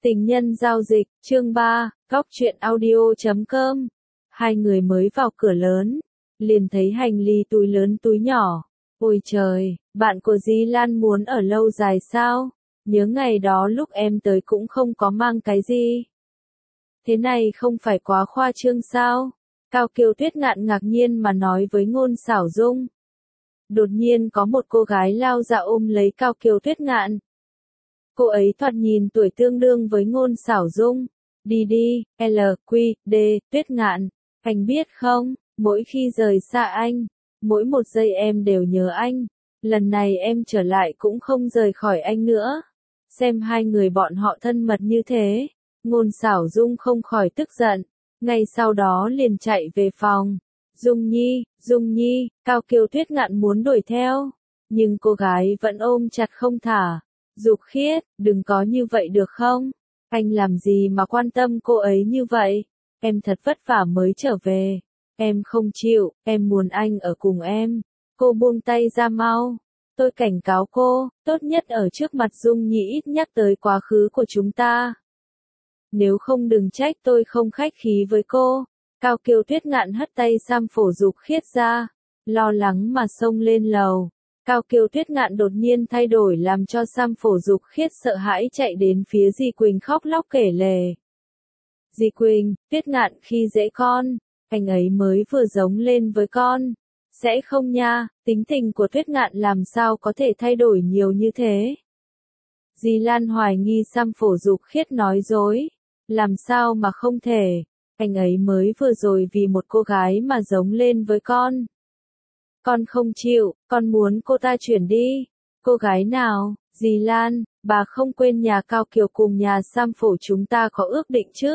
Tình nhân giao dịch, chương 3, góc truyện audio.com. Hai người mới vào cửa lớn, liền thấy hành lý túi lớn túi nhỏ. Ôi trời, bạn của Di Lan muốn ở lâu dài sao? Nhớ ngày đó lúc em tới cũng không có mang cái gì. Thế này không phải quá khoa trương sao? Cao Kiều Tuyết ngạn ngạc nhiên mà nói với Ngôn Sảo Dung. Đột nhiên có một cô gái lao ra ôm lấy Cao Kiều Tuyết ngạn. Cô ấy thoạt nhìn tuổi tương đương với Ngôn Sảo Dung. Đi đi, LQD, Tuyết ngạn, anh biết không, mỗi khi rời xa anh, mỗi một giây em đều nhớ anh. Lần này em trở lại cũng không rời khỏi anh nữa. Xem hai người bọn họ thân mật như thế, Ngôn Sảo Dung không khỏi tức giận. Ngay sau đó liền chạy về phòng. Dung Nhi, Cao Kiều Tuyết ngạn muốn đuổi theo. Nhưng cô gái vẫn ôm chặt không thả. Dục Khiết, đừng có như vậy được không? Anh làm gì mà quan tâm cô ấy như vậy? Em thật vất vả mới trở về. Em không chịu, em muốn anh ở cùng em. Cô buông tay ra mau. Tôi cảnh cáo cô, tốt nhất ở trước mặt Dung Nhi ít nhắc tới quá khứ của chúng ta. Nếu không đừng trách tôi không khách khí với cô. Cao Kiều Tuyết ngạn hất tay Sam Phổ Dục Khiết ra, lo lắng mà xông lên lầu. Cao Kiều Tuyết ngạn đột nhiên thay đổi làm cho Sam Phổ Dục Khiết sợ hãi chạy đến phía Di Quỳnh khóc lóc kể lể. Di Quỳnh, Tuyết ngạn khi dễ con, anh ấy mới vừa giống lên với con. Sẽ không nha, tính tình của Tuyết ngạn làm sao có thể thay đổi nhiều như thế. Di Lan hoài nghi Sam Phổ Dục Khiết nói dối. Làm sao mà không thể, anh ấy mới vừa rồi vì một cô gái mà giống lên với con. Con không chịu, con muốn cô ta chuyển đi. Cô gái nào? Dì Lan, bà không quên nhà Cao Kiều cùng nhà Sam Phổ chúng ta có ước định chứ?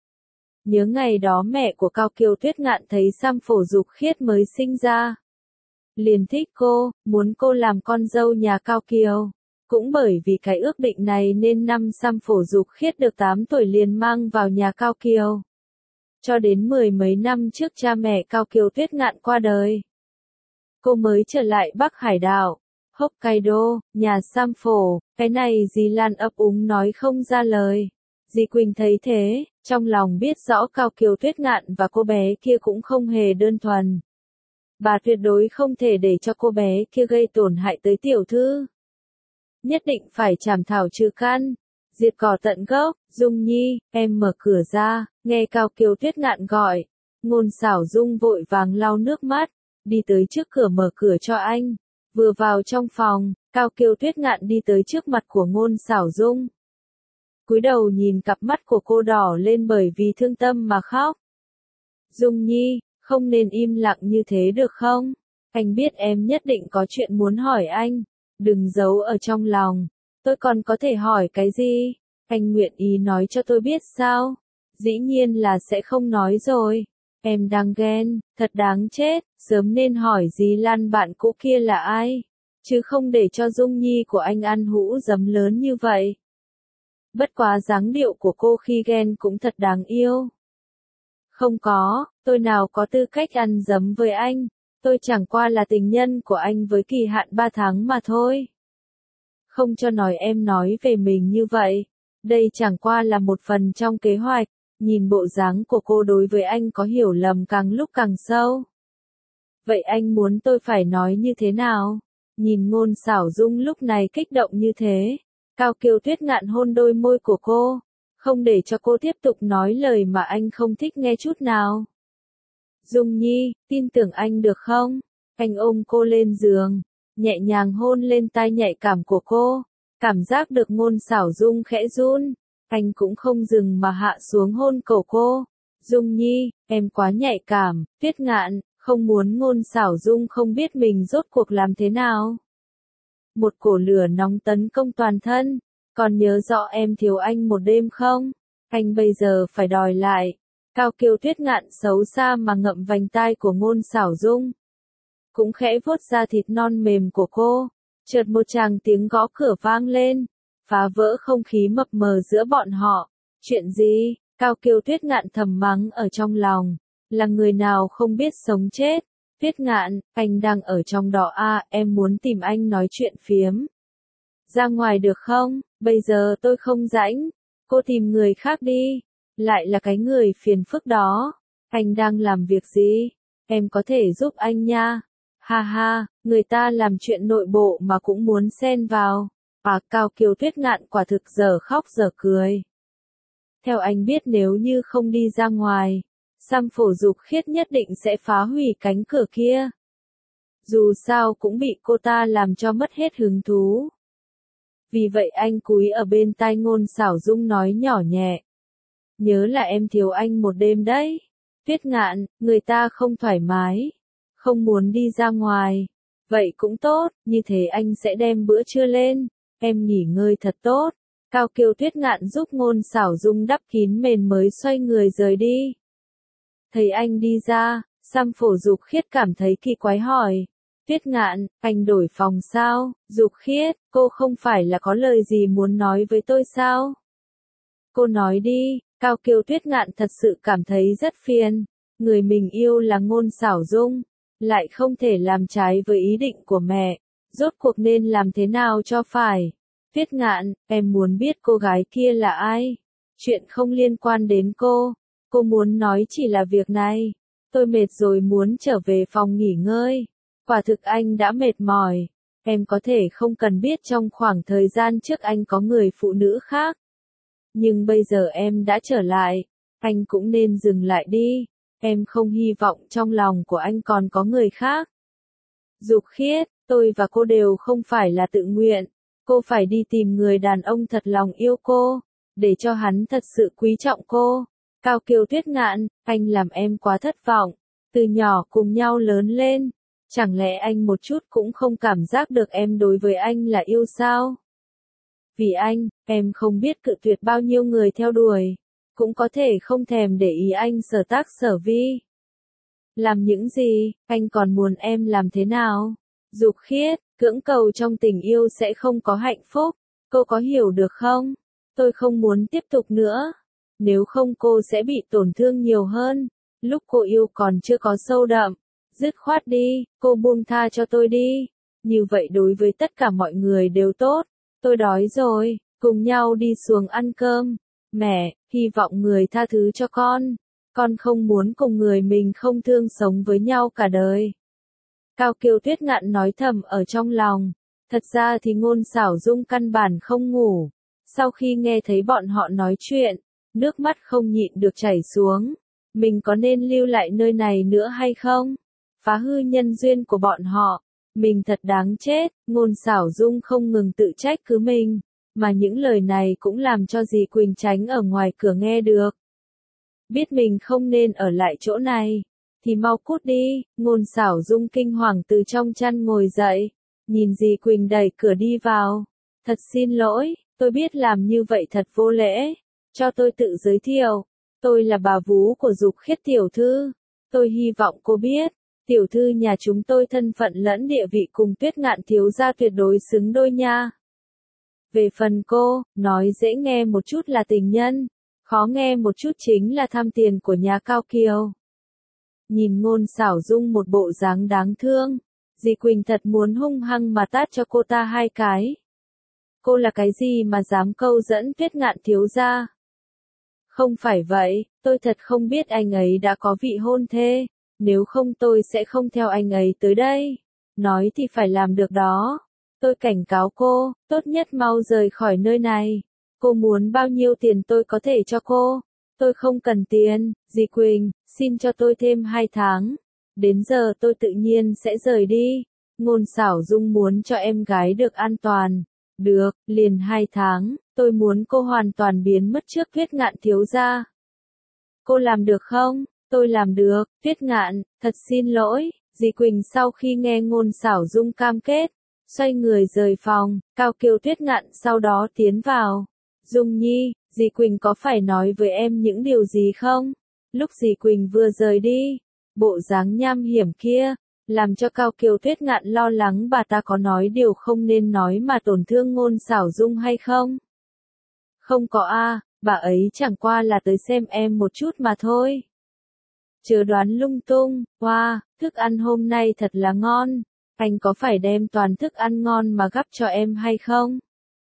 Nhớ ngày đó mẹ của Cao Kiều Tuyết ngạn thấy Sam Phổ Dục Khiết mới sinh ra. Liền thích cô, muốn cô làm con dâu nhà Cao Kiều. Cũng bởi vì cái ước định này nên năm Sam Phổ Dục Khiết được 8 tuổi liền mang vào nhà Cao Kiều. Cho đến 10 mấy năm trước cha mẹ Cao Kiều Tuyết ngạn qua đời. Cô mới trở lại Bắc Hải đảo, Hokkaido, nhà Sam Phổ. Cái này Di Lan ấp úng nói không ra lời. Di Quỳnh thấy thế, trong lòng biết rõ Cao Kiều Tuyết ngạn và cô bé kia cũng không hề đơn thuần. Bà tuyệt đối không thể để cho cô bé kia gây tổn hại tới tiểu thư. Nhất định phải chảm thảo trừ căn, diệt cỏ tận gốc. Dung Nhi, em mở cửa ra, nghe Cao Kiều Tuyết ngạn gọi. Ngôn Sảo Dung vội vàng lau nước mắt, đi tới trước cửa mở cửa cho anh. Vừa vào trong phòng, Cao Kiều Tuyết ngạn đi tới trước mặt của Ngôn Sảo Dung. Cúi đầu nhìn cặp mắt của cô đỏ lên bởi vì thương tâm mà khóc. Dung Nhi, không nên im lặng như thế được không? Anh biết em nhất định có chuyện muốn hỏi anh. Đừng giấu ở trong lòng. Tôi còn có thể hỏi cái gì? Anh nguyện ý nói cho tôi biết sao? Dĩ nhiên là sẽ không nói rồi. Em đang ghen, thật đáng chết. Sớm nên hỏi Di Lan bạn cũ kia là ai? Chứ không để cho Dung Nhi của anh ăn hũ giấm lớn như vậy. Bất quá dáng điệu của cô khi ghen cũng thật đáng yêu. Không có, tôi nào có tư cách ăn giấm với anh. Tôi chẳng qua là tình nhân của anh với kỳ hạn 3 tháng mà thôi. Không cho nói em nói về mình như vậy. Đây chẳng qua là một phần trong kế hoạch. Nhìn bộ dáng của cô đối với anh có hiểu lầm càng lúc càng sâu. Vậy anh muốn tôi phải nói như thế nào? Nhìn Ngôn Sảo Dung lúc này kích động như thế. Cao Kiều Tuyết ngạn hôn đôi môi của cô. Không để cho cô tiếp tục nói lời mà anh không thích nghe chút nào. Dung Nhi, tin tưởng anh được không? Anh ôm cô lên giường, nhẹ nhàng hôn lên tai nhạy cảm của cô. Cảm giác được Ngôn Sảo Dung khẽ run. Anh cũng không dừng mà hạ xuống hôn cổ cô. Dung Nhi, em quá nhạy cảm. Tuyết ngạn, không muốn Ngôn Sảo Dung không biết mình rốt cuộc làm thế nào. Một cổ lửa nóng tấn công toàn thân. Còn nhớ rõ em thiếu anh một đêm không? Anh bây giờ phải đòi lại. Cao Kiều Tuyết ngạn xấu xa mà ngậm vành tai của Ngôn Sảo Dung. Cũng khẽ vuốt da thịt non mềm của cô. Chợt một tràng tiếng gõ cửa vang lên. Phá vỡ không khí mập mờ giữa bọn họ. Chuyện gì? Cao Kiều Tuyết ngạn thầm mắng ở trong lòng. Là người nào không biết sống chết. Tuyết ngạn, anh đang ở trong đó à, em muốn tìm anh nói chuyện phiếm. Ra ngoài được không? Bây giờ tôi không rảnh. cô tìm người khác đi. Lại là cái người phiền phức đó. Anh đang làm việc gì? Em có thể giúp anh nha. Ha ha, người ta làm chuyện nội bộ mà cũng muốn xen vào. Cao Kiều Tuyết Ngạn quả thực dở khóc dở cười. Theo anh biết nếu như không đi ra ngoài, Sam Phổ Dục Khiết nhất định sẽ phá hủy cánh cửa kia. Dù sao cũng bị cô ta làm cho mất hết hứng thú. Vì vậy anh cúi ở bên tai Ngôn Sảo Dung nói nhỏ nhẹ. Nhớ là em thiếu anh một đêm đấy. Tuyết Ngạn, người ta không thoải mái, không muốn đi ra ngoài. Vậy cũng tốt, như thế anh sẽ đem bữa trưa lên. Em nghỉ ngơi thật tốt. Cao Kiều Tuyết Ngạn giúp Ngôn Sảo Dung đắp kín mền mới xoay người rời đi. Thấy anh đi ra, Sam Phổ Dục Khiết cảm thấy kỳ quái hỏi. Tuyết Ngạn, anh đổi phòng sao? Dục Khiết, cô không phải là có lời gì muốn nói với tôi sao? Cô nói đi. Cao Kiều Tuyết Ngạn thật sự cảm thấy rất phiền. Người mình yêu là Ngôn Sảo Dung, lại không thể làm trái với ý định của mẹ. Rốt cuộc nên làm thế nào cho phải? Tuyết Ngạn, em muốn biết cô gái kia là ai? Chuyện không liên quan đến cô. Cô muốn nói chỉ là việc này. Tôi mệt rồi muốn trở về phòng nghỉ ngơi. Quả thực anh đã mệt mỏi. Em có thể không cần biết trong khoảng thời gian trước anh có người phụ nữ khác. Nhưng bây giờ em đã trở lại. Anh cũng nên dừng lại đi. Em không hy vọng trong lòng của anh còn có người khác. Dục Khiết, tôi và cô đều không phải là tự nguyện. Cô phải đi tìm người đàn ông thật lòng yêu cô, để cho hắn thật sự quý trọng cô. Cao Kiều Tuyết Ngạn, anh làm em quá thất vọng. Từ nhỏ cùng nhau lớn lên, chẳng lẽ anh một chút cũng không cảm giác được em đối với anh là yêu sao? Vì anh, em không biết cự tuyệt bao nhiêu người theo đuổi, cũng có thể không thèm để ý anh sở tác sở vi. Làm những gì, anh còn muốn em làm thế nào? Dục Khiết, cưỡng cầu trong tình yêu sẽ không có hạnh phúc, cô có hiểu được không? Tôi không muốn tiếp tục nữa. Nếu không cô sẽ bị tổn thương nhiều hơn. Lúc cô yêu còn chưa có sâu đậm. Dứt khoát đi, cô buông tha cho tôi đi. Như vậy đối với tất cả mọi người đều tốt. Tôi đói rồi, cùng nhau đi xuống ăn cơm. Mẹ, hy vọng người tha thứ cho con. Con không muốn cùng người mình không thương sống với nhau cả đời. Cao Kiều Tuyết Ngạn nói thầm ở trong lòng. Thật ra thì Ngôn Sảo Dung căn bản không ngủ. Sau khi nghe thấy bọn họ nói chuyện, nước mắt không nhịn được chảy xuống. Mình có nên lưu lại nơi này nữa hay không? Phá hư nhân duyên của bọn họ. Mình thật đáng chết. Ngôn Sảo Dung không ngừng tự trách cứ mình. Mà những lời này cũng làm cho dì Quỳnh Chánh ở ngoài cửa nghe được. Biết mình không nên ở lại chỗ này, thì mau cút đi. Ngôn Sảo Dung kinh hoàng từ trong chăn ngồi dậy, nhìn dì Quỳnh đẩy cửa đi vào. Thật xin lỗi, tôi biết làm như vậy thật vô lễ. Cho tôi tự giới thiệu, tôi là bà vú của Dục Khiết tiểu thư. Tôi hy vọng cô biết, tiểu thư nhà chúng tôi thân phận lẫn địa vị cùng Tuyết Ngạn thiếu gia tuyệt đối xứng đôi nha. Về phần cô, nói dễ nghe một chút là tình nhân, khó nghe một chút chính là tham tiền của nhà Cao Kiều. Nhìn Ngôn Sảo Dung một bộ dáng đáng thương, dì Quỳnh thật muốn hung hăng mà tát cho cô ta 2 cái. Cô là cái gì mà dám câu dẫn Tuyết Ngạn thiếu gia? Không phải vậy, tôi thật không biết anh ấy đã có vị hôn thê, nếu không tôi sẽ không theo anh ấy tới đây. Nói thì phải làm được đó. Tôi cảnh cáo cô, tốt nhất mau rời khỏi nơi này. Cô muốn bao nhiêu tiền tôi có thể cho cô. Tôi không cần tiền, dì Quỳnh, xin cho tôi thêm 2 tháng. Đến giờ tôi tự nhiên sẽ rời đi. Ngôn Sảo Dung muốn cho em gái được an toàn. Được, liền 2 tháng, tôi muốn cô hoàn toàn biến mất trước Tuyết Ngạn thiếu gia. Cô làm được không? Tôi làm được. Tuyết Ngạn, thật xin lỗi. Dì Quỳnh sau khi nghe Ngôn Sảo Dung cam kết, xoay người rời phòng. Cao Kiều Tuyết Ngạn sau đó tiến vào. Dung Nhi, dì Quỳnh có phải nói với em những điều gì không? Lúc dì Quỳnh vừa rời đi, bộ dáng nham hiểm kia, làm cho Cao Kiều Tuyết Ngạn lo lắng bà ta có nói điều không nên nói mà tổn thương Ngôn Sảo Dung hay không? Không có a, bà ấy chẳng qua là tới xem em một chút mà thôi. Chớ đoán lung tung. Wow, thức ăn hôm nay thật là ngon. Anh có phải đem toàn thức ăn ngon mà gắp cho em hay không?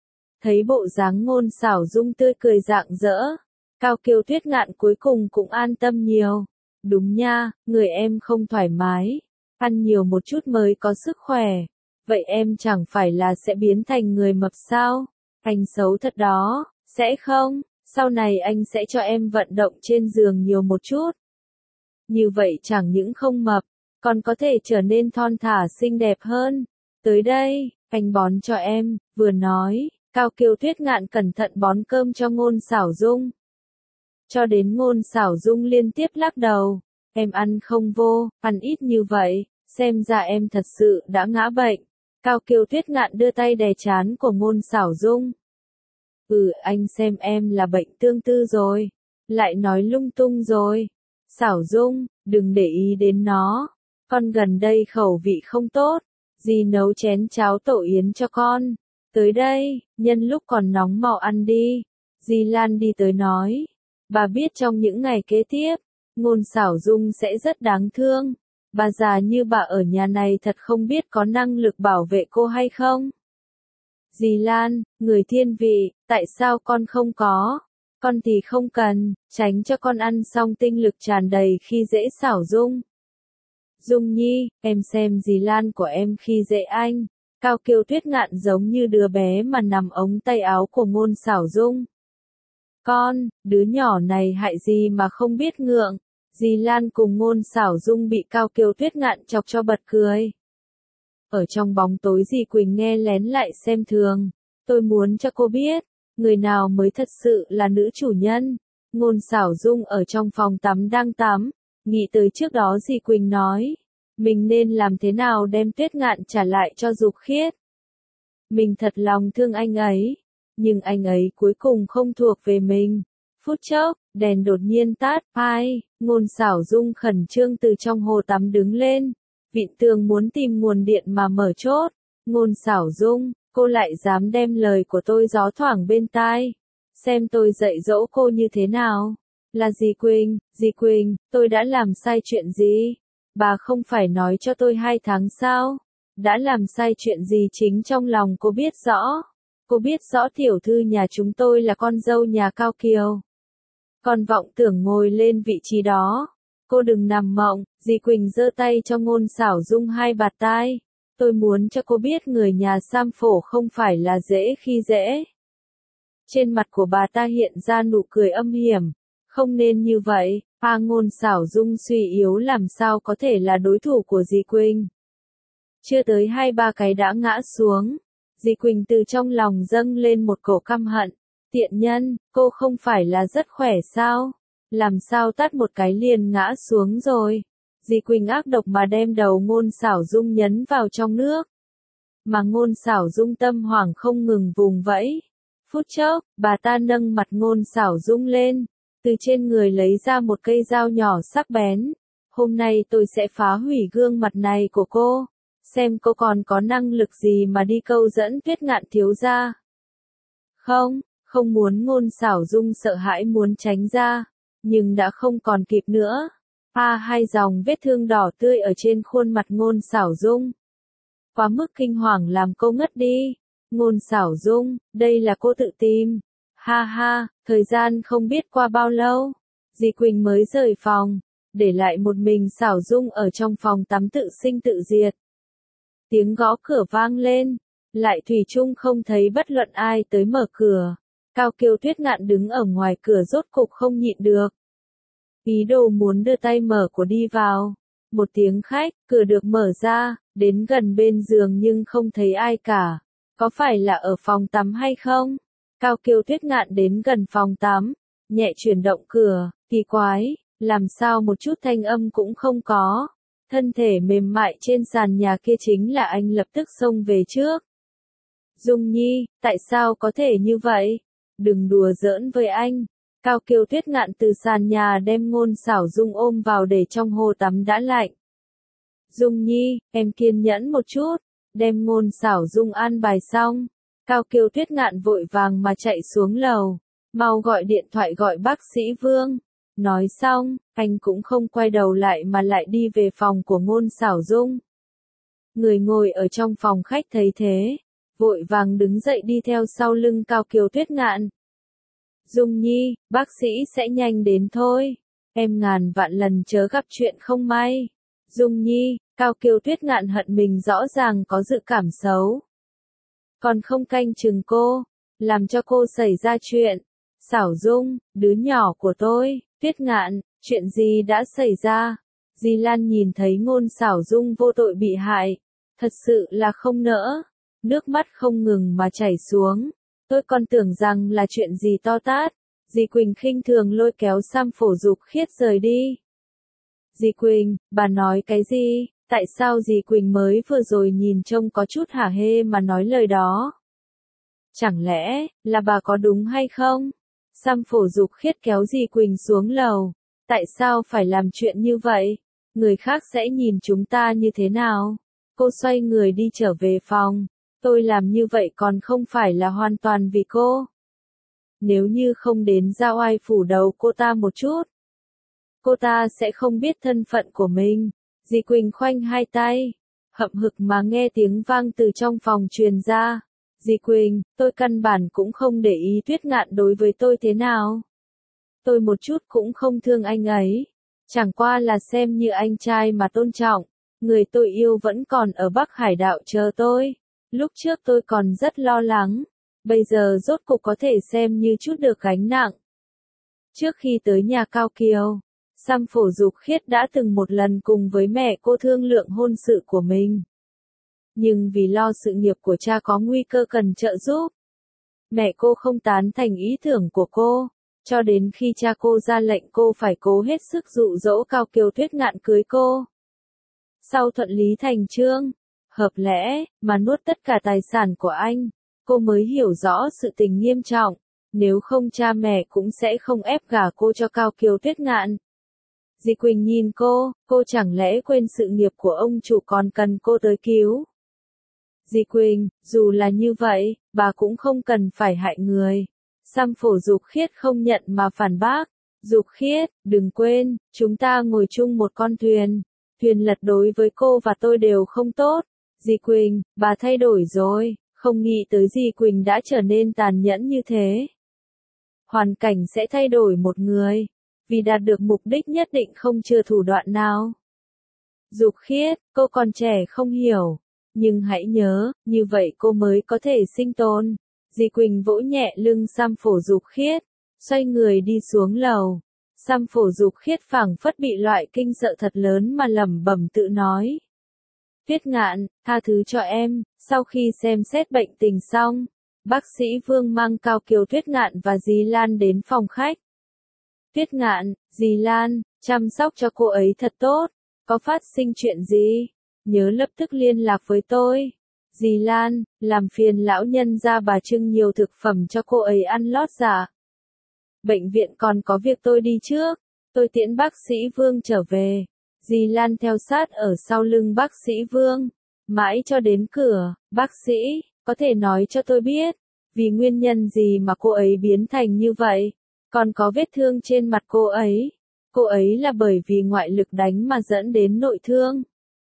Thấy bộ dáng Ngôn Sảo Dung tươi cười rạng rỡ, Cao Kiều Tuyết Ngạn cuối cùng cũng an tâm nhiều. Đúng nha, người em không thoải mái, ăn nhiều một chút mới có sức khỏe. Vậy em chẳng phải là sẽ biến thành người mập sao? Anh xấu thật đó, sẽ không? Sau này anh sẽ cho em vận động trên giường nhiều một chút. Như vậy chẳng những không mập, còn có thể trở nên thon thả xinh đẹp hơn. Tới đây, anh bón cho em, vừa nói, Cao Kiều Tuyết Ngạn cẩn thận bón cơm cho Ngôn Sảo Dung. Cho đến Ngôn Sảo Dung liên tiếp lắc đầu, em ăn không vô, ăn ít như vậy, xem ra em thật sự đã ngã bệnh. Cao Kiều Tuyết Ngạn đưa tay đè trán của Ngôn Sảo Dung. Anh xem em là bệnh tương tư rồi, lại nói lung tung rồi. Sảo Dung, đừng để ý đến nó, con gần đây khẩu vị không tốt, dì nấu chén cháo tổ yến cho con. Tới đây, nhân lúc còn nóng mau ăn đi. Dì Lan đi tới nói, bà biết trong những ngày kế tiếp, Ngôn Sảo Dung sẽ rất đáng thương. Bà già như bà ở nhà này thật không biết có năng lực bảo vệ cô hay không. Dì Lan, người thiên vị, tại sao con không có? Con thì không cần, tránh cho con ăn xong tinh lực tràn đầy khi dễ Sảo Dung. Dung Nhi, em xem dì Lan của em khi dễ anh. Cao Kiều Tuyết Ngạn giống như đứa bé mà nằm ống tay áo của Ngôn Sảo Dung. Con, đứa nhỏ này hại gì mà không biết ngượng. Dì Lan cùng Ngôn Sảo Dung bị Cao Kiều Tuyết Ngạn chọc cho bật cười. Ở trong bóng tối dì Quỳnh nghe lén lại xem thường. Tôi muốn cho cô biết, người nào mới thật sự là nữ chủ nhân. Ngôn Sảo Dung ở trong phòng tắm đang tắm, nghĩ tới trước đó dì Quỳnh nói, mình nên làm thế nào đem Tuyết Ngạn trả lại cho Dục Khiết. Mình thật lòng thương anh ấy, nhưng anh ấy cuối cùng không thuộc về mình. Phút chốc, đèn đột nhiên tắt, Ngôn Sảo Dung khẩn trương từ trong hồ tắm đứng lên, vịn tường muốn tìm nguồn điện mà mở chốt. Ngôn Sảo Dung, cô lại dám đem lời của tôi gió thoảng bên tai. Xem tôi dạy dỗ cô như thế nào. Là dì Quỳnh, tôi đã làm sai chuyện gì? Bà không phải nói cho tôi 2 tháng sao? Đã làm sai chuyện gì chính trong lòng cô biết rõ. Cô biết rõ tiểu thư nhà chúng tôi là con dâu nhà Cao Kiều. Còn vọng tưởng ngồi lên vị trí đó. Cô đừng nằm mộng, dì Quỳnh giơ tay cho Ngôn Sảo Dung 2 bạt tai. Tôi muốn cho cô biết người nhà Sam Phổ không phải là dễ khi dễ. Trên mặt của bà ta hiện ra nụ cười âm hiểm. Không nên như vậy, Ngôn Sảo Dung suy yếu làm sao có thể là đối thủ của dì Quỳnh. Chưa tới 2-3 cái đã ngã xuống. Dì Quỳnh từ trong lòng dâng lên một cổ căm hận. Tiện nhân, cô không phải là rất khỏe sao? Làm sao tát một cái liền ngã xuống rồi? Dì Quỳnh ác độc mà đem đầu Ngôn Sảo Dung nhấn vào trong nước. Mà Ngôn Sảo Dung tâm hoảng không ngừng vùng vẫy. Phút chốc, bà ta nâng mặt Ngôn Sảo Dung lên, từ trên người lấy ra một cây dao nhỏ sắc bén. Hôm nay tôi sẽ phá hủy gương mặt này của cô. Xem cô còn có năng lực gì mà đi câu dẫn Tuyết Ngạn thiếu gia. Không muốn. Ngôn Sảo Dung sợ hãi muốn tránh ra, nhưng đã không còn kịp nữa. 2 dòng vết thương đỏ tươi ở trên khuôn mặt Ngôn Sảo Dung. Quá mức kinh hoàng làm cô ngất đi. Ngôn Sảo Dung, đây là cô tự tìm. Thời gian không biết qua bao lâu, dì Quỳnh mới rời phòng, để lại một mình Sảo Dung ở trong phòng tắm tự sinh tự diệt. Tiếng gõ cửa vang lên, lại thủy chung không thấy bất luận ai tới mở cửa. Cao Kiều Tuyết Ngạn đứng ở ngoài cửa rốt cục không nhịn được. Ý đồ muốn đưa tay mở của đi vào. Một tiếng khách, cửa được mở ra, đến gần bên giường nhưng không thấy ai cả. Có phải là ở phòng tắm hay không? Cao Kiều Tuyết Ngạn đến gần phòng tắm, nhẹ chuyển động cửa, kỳ quái, làm sao một chút thanh âm cũng không có. Thân thể mềm mại trên sàn nhà kia chính là anh lập tức xông về trước. Dung Nhi, tại sao có thể như vậy? Đừng đùa giỡn với anh. Cao Kiều Tuyết Ngạn từ sàn nhà đem Ngôn Sảo Dung ôm vào để trong hồ tắm đã lạnh. Dung Nhi, em kiên nhẫn một chút, đem Ngôn Sảo Dung an bài xong. Cao Kiều Tuyết Ngạn vội vàng mà chạy xuống lầu, mau gọi điện thoại gọi bác sĩ Vương. Nói xong, anh cũng không quay đầu lại mà lại đi về phòng của Ngôn Sảo Dung. Người ngồi ở trong phòng khách thấy thế, vội vàng đứng dậy đi theo sau lưng Cao Kiều Tuyết Ngạn. Dung Nhi, bác sĩ sẽ nhanh đến thôi. Em ngàn vạn lần chớ gặp chuyện không may. Dung Nhi, Cao Kiều Tuyết Ngạn hận mình rõ ràng có dự cảm xấu. Còn không canh chừng cô, làm cho cô xảy ra chuyện. Xảo Dung, đứa nhỏ của tôi, Tuyết Ngạn, chuyện gì đã xảy ra? Di Lan nhìn thấy Ngôn Xảo Dung vô tội bị hại, thật sự là không nỡ, nước mắt không ngừng mà chảy xuống. Tôi còn tưởng rằng là chuyện gì to tát. Dì Quỳnh khinh thường lôi kéo Sam Phổ Dục Khiết rời đi. Dì Quỳnh, bà nói cái gì? Tại sao dì Quỳnh mới vừa rồi nhìn trông có chút hả hê mà nói lời đó? Chẳng lẽ là bà có đúng hay không? Sam Phổ Dục Khiết kéo dì Quỳnh xuống lầu. Tại sao phải làm chuyện như vậy? Người khác sẽ nhìn chúng ta như thế nào? Cô xoay người đi trở về phòng. Tôi làm như vậy còn không phải là hoàn toàn vì cô. Nếu như không đến ra oai phủ đầu cô ta một chút, cô ta sẽ không biết thân phận của mình. Dì Quỳnh khoanh hai tay, hậm hực mà nghe tiếng vang từ trong phòng truyền ra. Dì Quỳnh, tôi căn bản cũng không để ý Tuyết Ngạn đối với tôi thế nào. Tôi một chút cũng không thương anh ấy. Chẳng qua là xem như anh trai mà tôn trọng. Người tôi yêu vẫn còn ở Bắc Hải Đạo chờ tôi. Lúc trước tôi còn rất lo lắng. Bây giờ rốt cục có thể xem như chút được gánh nặng. Trước khi tới nhà Cao Kiều, Sam Phổ Dục Khiết đã từng một lần cùng với mẹ cô thương lượng hôn sự của mình. Nhưng vì lo sự nghiệp của cha có nguy cơ cần trợ giúp, mẹ cô không tán thành ý tưởng của cô, cho đến khi cha cô ra lệnh cô phải cố hết sức dụ dỗ Cao Kiều Tuyết Ngạn cưới cô. Sau thuận lý thành chương, hợp lẽ, mà nuốt tất cả tài sản của anh, cô mới hiểu rõ sự tình nghiêm trọng, nếu không cha mẹ cũng sẽ không ép gả cô cho Cao Kiều Tuyết Ngạn. Dì Quỳnh nhìn cô chẳng lẽ quên sự nghiệp của ông chủ còn cần cô tới cứu. Dì Quỳnh, dù là như vậy, bà cũng không cần phải hại người. Sam Phổ Dục Khiết không nhận mà phản bác. Dục Khiết, đừng quên, chúng ta ngồi chung một con thuyền. Thuyền lật đối với cô và tôi đều không tốt. Dì Quỳnh, bà thay đổi rồi, không nghĩ tới dì Quỳnh đã trở nên tàn nhẫn như thế. Hoàn cảnh sẽ thay đổi một người, vì đạt được mục đích nhất định không chừa thủ đoạn nào. Dục Khiết, cô còn trẻ không hiểu, nhưng hãy nhớ, như vậy cô mới có thể sinh tồn. Dì Quỳnh vỗ nhẹ lưng Sam Phổ Dục Khiết, xoay người đi xuống lầu. Sam Phổ Dục Khiết phảng phất bị loại kinh sợ thật lớn mà lẩm bẩm tự nói. Tuyết Ngạn, tha thứ cho em. Sau khi xem xét bệnh tình xong, bác sĩ Vương mang Cao Kiều Tuyết Ngạn và dì Lan đến phòng khách. Tuyết Ngạn, dì Lan, chăm sóc cho cô ấy thật tốt. Có phát sinh chuyện gì? Nhớ lập tức liên lạc với tôi. Dì Lan, làm phiền lão nhân ra bà trưng nhiều thực phẩm cho cô ấy ăn lót dạ. Bệnh viện còn có việc tôi đi trước. Tôi tiễn bác sĩ Vương trở về. Dì Lan theo sát ở sau lưng bác sĩ Vương. Mãi cho đến cửa, bác sĩ, có thể nói cho tôi biết, vì nguyên nhân gì mà cô ấy biến thành như vậy? Còn có vết thương trên mặt cô ấy là bởi vì ngoại lực đánh mà dẫn đến nội thương.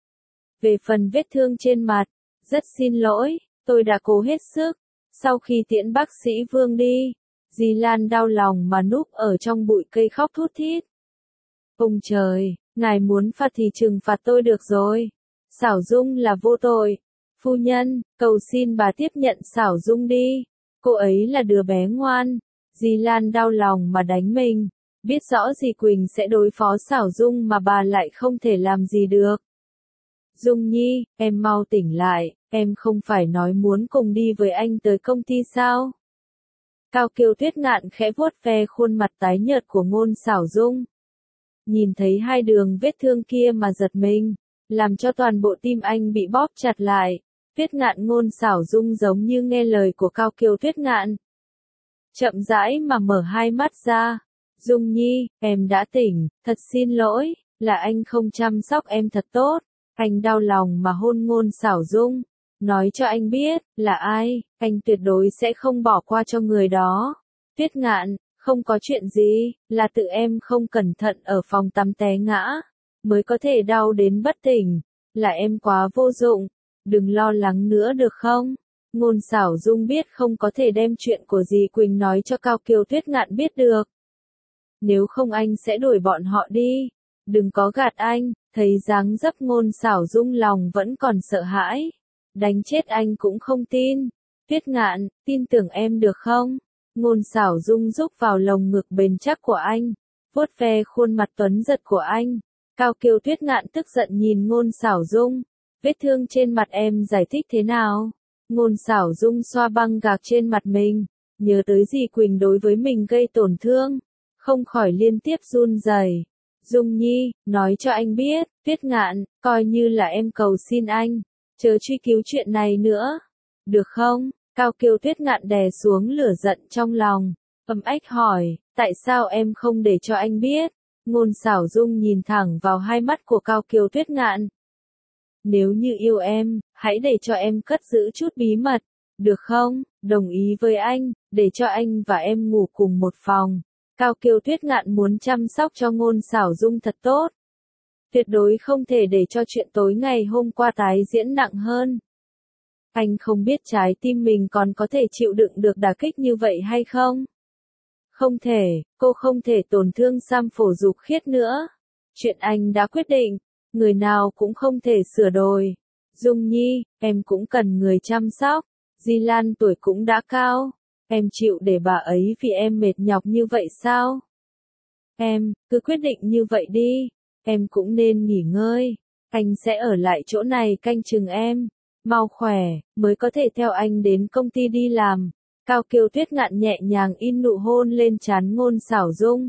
Về phần vết thương trên mặt, rất xin lỗi, tôi đã cố hết sức. Sau khi tiễn bác sĩ Vương đi, dì Lan đau lòng mà núp ở trong bụi cây khóc thút thít. Ông trời, ngài muốn phạt thì trừng phạt tôi được rồi. Xảo Dung là vô tội. Phu nhân, cầu xin bà tiếp nhận Xảo Dung đi. Cô ấy là đứa bé ngoan. Dì Lan đau lòng mà đánh mình. Biết rõ dì Quỳnh sẽ đối phó Xảo Dung mà bà lại không thể làm gì được. Dung Nhi, em mau tỉnh lại, em không phải nói muốn cùng đi với anh tới công ty sao? Cao Kiều Tuyết Ngạn khẽ vuốt ve khuôn mặt tái nhợt của Ngôn Xảo Dung. Nhìn thấy hai đường vết thương kia mà giật mình, làm cho toàn bộ tim anh bị bóp chặt lại. Tuyết Ngạn Ngôn Xảo Dung giống như nghe lời của Cao Kiều Tuyết Ngạn. Chậm rãi mà mở hai mắt ra. Dung Nhi, em đã tỉnh, thật xin lỗi, là anh không chăm sóc em thật tốt. Anh đau lòng mà hôn Ngôn Xảo Dung. Nói cho anh biết, là ai, anh tuyệt đối sẽ không bỏ qua cho người đó. Tuyết Ngạn, không có chuyện gì, là tự em không cẩn thận ở phòng tắm té ngã, mới có thể đau đến bất tỉnh, là em quá vô dụng, đừng lo lắng nữa được không? Ngôn Sảo Dung biết không có thể đem chuyện của dì Quỳnh nói cho Cao Kiều Tuyết Ngạn biết được. Nếu không anh sẽ đuổi bọn họ đi. Đừng có gạt anh, thấy dáng dấp Ngôn Sảo Dung lòng vẫn còn sợ hãi. Đánh chết anh cũng không tin. Tuyết Ngạn, tin tưởng em được không? Ngôn Sảo Dung rúc vào lồng ngực bền chắc của anh, vuốt ve khuôn mặt tuấn giật của anh. Cao Kiều Tuyết Ngạn tức giận nhìn Ngôn Sảo Dung. Vết thương trên mặt em giải thích thế nào? Ngôn Sảo Dung xoa băng gạc trên mặt mình, nhớ tới dì Quỳnh đối với mình gây tổn thương, không khỏi liên tiếp run rẩy. Dung Nhi, nói cho anh biết, Tuyết Ngạn, coi như là em cầu xin anh, chớ truy cứu chuyện này nữa. Được không? Cao Kiều Tuyết Ngạn đè xuống lửa giận trong lòng, ấm ách hỏi, tại sao em không để cho anh biết? Ngôn Sảo Dung nhìn thẳng vào hai mắt của Cao Kiều Tuyết Ngạn. Nếu như yêu em, hãy để cho em cất giữ chút bí mật, được không? Đồng ý với anh, để cho anh và em ngủ cùng một phòng. Cao Kiều Tuyết Ngạn muốn chăm sóc cho Ngôn Sảo Dung thật tốt. Tuyệt đối không thể để cho chuyện tối ngày hôm qua tái diễn nặng hơn. Anh không biết trái tim mình còn có thể chịu đựng được đả kích như vậy hay không? Không thể, cô không thể tổn thương Sam Phổ Dục Khiết nữa. Chuyện anh đã quyết định, người nào cũng không thể sửa đổi. Dung Nhi, em cũng cần người chăm sóc. Di Lan tuổi cũng đã cao. Em chịu để bà ấy vì em mệt nhọc như vậy sao? Em, cứ quyết định như vậy đi. Em cũng nên nghỉ ngơi. Anh sẽ ở lại chỗ này canh chừng em. Mau khỏe, mới có thể theo anh đến công ty đi làm. Cao Kiều Tuyết Ngạn nhẹ nhàng in nụ hôn lên trán Ngôn Sảo Dung.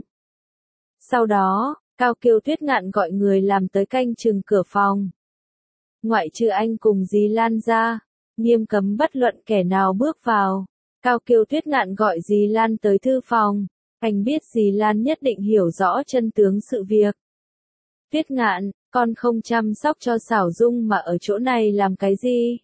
Sau đó, Cao Kiều Tuyết Ngạn gọi người làm tới canh chừng cửa phòng. Ngoại trừ anh cùng dì Lan ra, nghiêm cấm bất luận kẻ nào bước vào. Cao Kiều Tuyết Ngạn gọi dì Lan tới thư phòng. Anh biết dì Lan nhất định hiểu rõ chân tướng sự việc. Tuyết Ngạn, con không chăm sóc cho Sảo Dung mà ở chỗ này làm cái gì?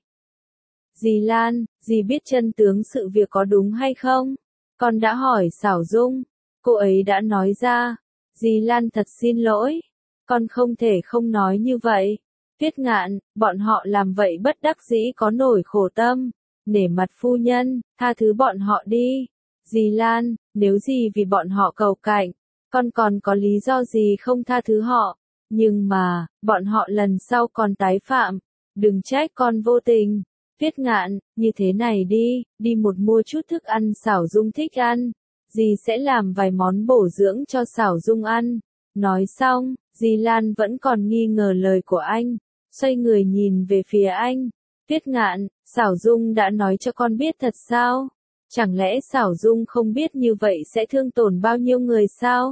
Dì Lan, dì biết chân tướng sự việc có đúng hay không? Con đã hỏi Sảo Dung. Cô ấy đã nói ra. Dì Lan thật xin lỗi. Con không thể không nói như vậy. Tuyết Ngạn, bọn họ làm vậy bất đắc dĩ có nổi khổ tâm. Nể mặt phu nhân, tha thứ bọn họ đi. Dì Lan, nếu gì vì bọn họ cầu cạnh, con còn có lý do gì không tha thứ họ. Nhưng mà, bọn họ lần sau còn tái phạm. Đừng trách con vô tình. Tuyết Ngạn, như thế này đi một mua chút thức ăn Sảo Dung thích ăn. Dì sẽ làm vài món bổ dưỡng cho Sảo Dung ăn. Nói xong, dì Lan vẫn còn nghi ngờ lời của anh. Xoay người nhìn về phía anh. Tuyết Ngạn, Sảo Dung đã nói cho con biết thật sao? Chẳng lẽ Sảo Dung không biết như vậy sẽ thương tổn bao nhiêu người sao?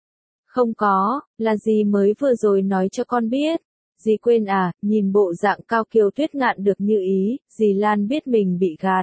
Không có, là dì mới vừa rồi nói cho con biết. Dì quên à, nhìn bộ dạng Cao Kiều Tuyết Ngạn được như ý, dì Lan biết mình bị gạt.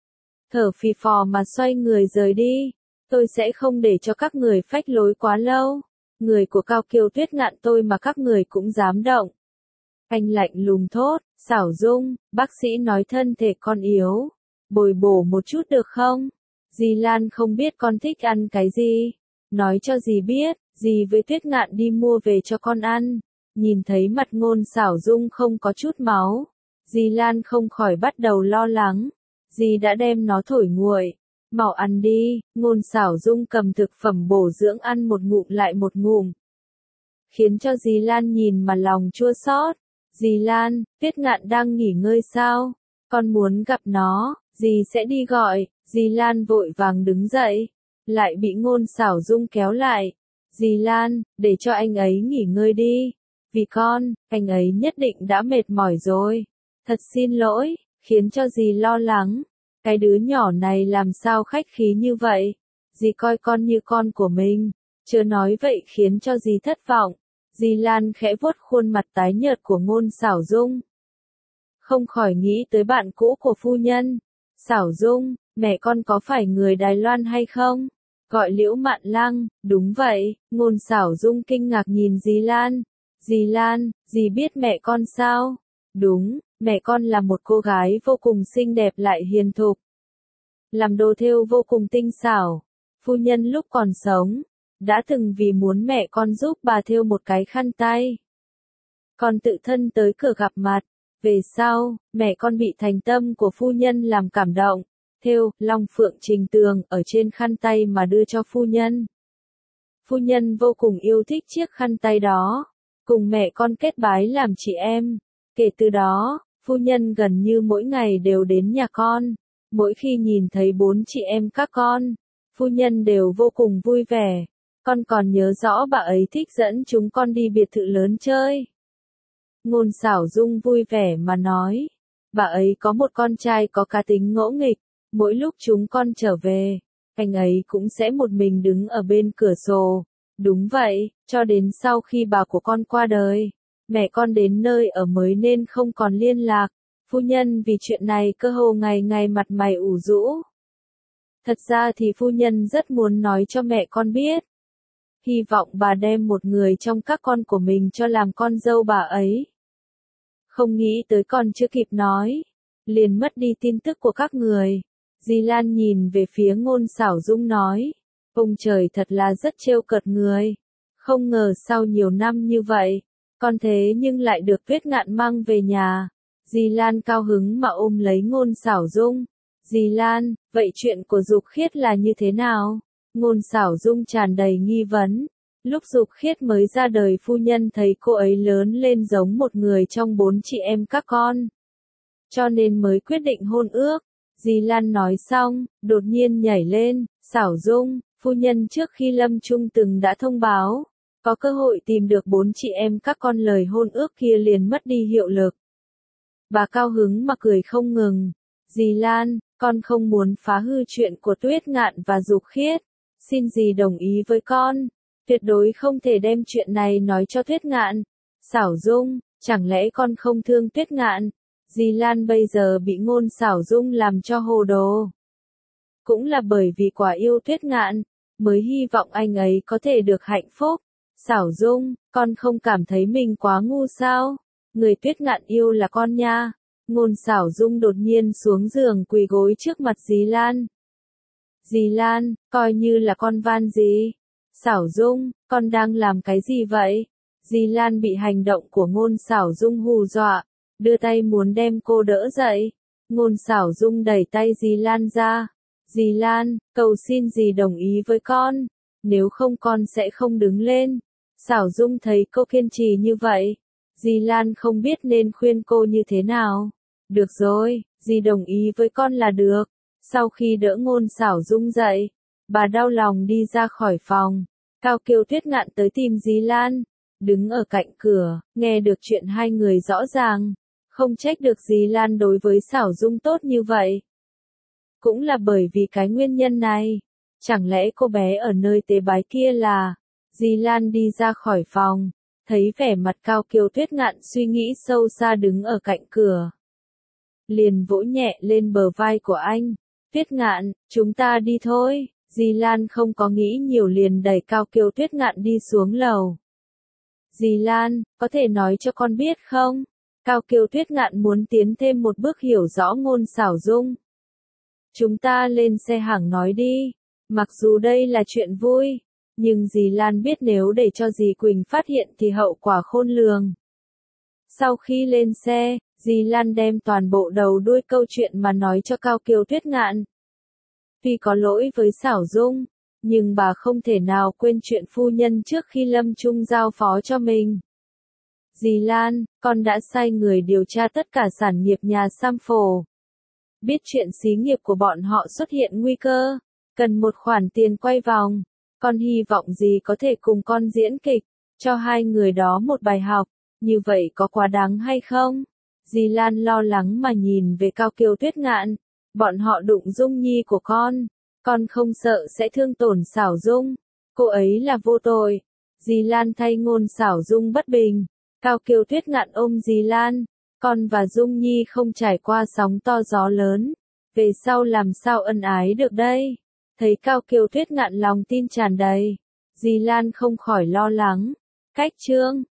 Thở phì phò mà xoay người rời đi. Tôi sẽ không để cho các người phách lối quá lâu. Người của Cao Kiều Tuyết Ngạn tôi mà các người cũng dám động. Anh lạnh lùng thốt, Sảo Dung, bác sĩ nói thân thể con yếu. Bồi bổ một chút được không? Dì Lan không biết con thích ăn cái gì. Nói cho dì biết, dì với Tuyết Ngạn đi mua về cho con ăn. Nhìn thấy mặt Ngôn Sảo Dung không có chút máu. Dì Lan không khỏi bắt đầu lo lắng. Dì đã đem nó thổi nguội. Mau ăn đi, Ngôn Sảo Dung cầm thực phẩm bổ dưỡng ăn một ngụm lại một ngụm. Khiến cho dì Lan nhìn mà lòng chua xót. Dì Lan, Tuyết Ngạn đang nghỉ ngơi sao? Con muốn gặp nó, dì sẽ đi gọi. Dì Lan vội vàng đứng dậy. Lại bị Ngôn Sảo Dung kéo lại. Dì Lan, để cho anh ấy nghỉ ngơi đi. Vì con, anh ấy nhất định đã mệt mỏi rồi. Thật xin lỗi, khiến cho dì lo lắng. Cái đứa nhỏ này làm sao khách khí như vậy? Dì coi con như con của mình. Chưa nói vậy khiến cho dì thất vọng. Dì Lan khẽ vuốt khuôn mặt tái nhợt của Ngôn Sảo Dung. Không khỏi nghĩ tới bạn cũ của phu nhân. Sảo Dung, mẹ con có phải người Đài Loan hay không? Gọi Liễu Mạn Lăng, đúng vậy. Ngôn Sảo Dung kinh ngạc nhìn dì Lan. Dì Lan, dì biết mẹ con sao? Đúng, mẹ con là một cô gái vô cùng xinh đẹp lại hiền thục. Làm đồ thêu vô cùng tinh xảo. Phu nhân lúc còn sống, đã từng vì muốn mẹ con giúp bà thêu một cái khăn tay. Còn tự thân tới cửa gặp mặt. Về sau, mẹ con bị thành tâm của phu nhân làm cảm động, thêu long phượng trình tường ở trên khăn tay mà đưa cho phu nhân. Phu nhân vô cùng yêu thích chiếc khăn tay đó, cùng mẹ con kết bái làm chị em. Kể từ đó, phu nhân gần như mỗi ngày đều đến nhà con. Mỗi khi nhìn thấy 4 chị em các con, phu nhân đều vô cùng vui vẻ. Con còn nhớ rõ bà ấy thích dẫn chúng con đi biệt thự lớn chơi. Ngôn Sảo Dung vui vẻ mà nói. Bà ấy có một con trai có cá tính ngỗ nghịch. Mỗi lúc chúng con trở về, anh ấy cũng sẽ một mình đứng ở bên cửa sổ. Đúng vậy, cho đến sau khi bà của con qua đời, mẹ con đến nơi ở mới nên không còn liên lạc. Phu nhân vì chuyện này cơ hồ ngày ngày mặt mày ủ rũ. Thật ra thì phu nhân rất muốn nói cho mẹ con biết. Hy vọng bà đem một người trong các con của mình cho làm con dâu bà ấy. Không nghĩ tới còn chưa kịp nói, liền mất đi tin tức của các người. Dì Lan nhìn về phía Ngôn Sảo Dung nói, ông trời thật là rất trêu cợt người. Không ngờ sau nhiều năm như vậy, con thế nhưng lại được Tuyết Ngạn mang về nhà. Dì Lan cao hứng mà ôm lấy Ngôn Sảo Dung. Dì Lan, vậy chuyện của Dục Khiết là như thế nào? Ngôn Sảo Dung tràn đầy nghi vấn. Lúc Dục Khiết mới ra đời phu nhân thấy cô ấy lớn lên giống một người trong 4 chị em các con. Cho nên mới quyết định hôn ước. Dì Lan nói xong, đột nhiên nhảy lên, Sảo Dung, phu nhân trước khi lâm chung từng đã thông báo, có cơ hội tìm được 4 chị em các con lời hôn ước kia liền mất đi hiệu lực. Bà cao hứng mà cười không ngừng. Dì Lan, con không muốn phá hư chuyện của Tuyết Ngạn và Dục Khiết. Xin dì đồng ý với con. Tuyệt đối không thể đem chuyện này nói cho Tuyết Ngạn. Sảo Dung, chẳng lẽ con không thương Tuyết Ngạn? Dì Lan bây giờ bị Ngôn Sảo Dung làm cho hồ đồ. Cũng là bởi vì quá yêu Tuyết Ngạn, mới hy vọng anh ấy có thể được hạnh phúc. Sảo Dung, con không cảm thấy mình quá ngu sao? Người Tuyết Ngạn yêu là con nha. Ngôn Sảo Dung đột nhiên xuống giường quỳ gối trước mặt dì Lan. Dì Lan, coi như là con van dì. Sảo Dung, con đang làm cái gì vậy? Dì Lan bị hành động của Ngôn Sảo Dung hù dọa, đưa tay muốn đem cô đỡ dậy. Ngôn Sảo Dung đẩy tay dì Lan ra. Dì Lan, cầu xin dì đồng ý với con, nếu không con sẽ không đứng lên. Sảo Dung thấy cô kiên trì như vậy, dì Lan không biết nên khuyên cô như thế nào. Được rồi, dì đồng ý với con là được. Sau khi đỡ Ngôn Sảo Dung dậy, bà đau lòng đi ra khỏi phòng. Cao Kiều Tuyết Ngạn tới tìm dì Lan, đứng ở cạnh cửa, nghe được chuyện hai người rõ ràng. Không trách được dì Lan đối với Sảo Dung tốt như vậy. Cũng là bởi vì cái nguyên nhân này. Chẳng lẽ cô bé ở nơi tế bái kia là... Dì Lan đi ra khỏi phòng, thấy vẻ mặt Cao Kiều Tuyết Ngạn suy nghĩ sâu xa đứng ở cạnh cửa. Liền vỗ nhẹ lên bờ vai của anh. Tuyết Ngạn, chúng ta đi thôi. Dì Lan không có nghĩ nhiều liền đẩy Cao Kiều Tuyết Ngạn đi xuống lầu. Dì Lan, có thể nói cho con biết không? Cao Kiều Tuyết Ngạn muốn tiến thêm một bước hiểu rõ Ngôn Sảo Dung. Chúng ta lên xe hàng nói đi. Mặc dù đây là chuyện vui, nhưng dì Lan biết nếu để cho dì Quỳnh phát hiện thì hậu quả khôn lường. Sau khi lên xe, dì Lan đem toàn bộ đầu đuôi câu chuyện mà nói cho Cao Kiều Tuyết Ngạn. Tuy có lỗi với Sảo Dung, nhưng bà không thể nào quên chuyện phu nhân trước khi lâm chung giao phó cho mình. Dì Lan, con đã sai người điều tra tất cả sản nghiệp nhà Sam Phổ. Biết chuyện xí nghiệp của bọn họ xuất hiện nguy cơ, cần một khoản tiền quay vòng. Con hy vọng dì có thể cùng con diễn kịch, cho hai người đó một bài học. Như vậy có quá đáng hay không? Dì Lan lo lắng mà nhìn về Cao Kiều Tuyết Ngạn. Bọn họ đụng Dung Nhi của con không sợ sẽ thương tổn Sảo Dung. Cô ấy là vô tội. Dì Lan thay Ngôn Sảo Dung bất bình. Cao Kiều Tuyết Ngạn ôm dì Lan. Con và Dung Nhi không trải qua sóng to gió lớn. Về sau làm sao ân ái được đây? Thấy Cao Kiều Tuyết Ngạn lòng tin tràn đầy, dì Lan không khỏi lo lắng. Cách chương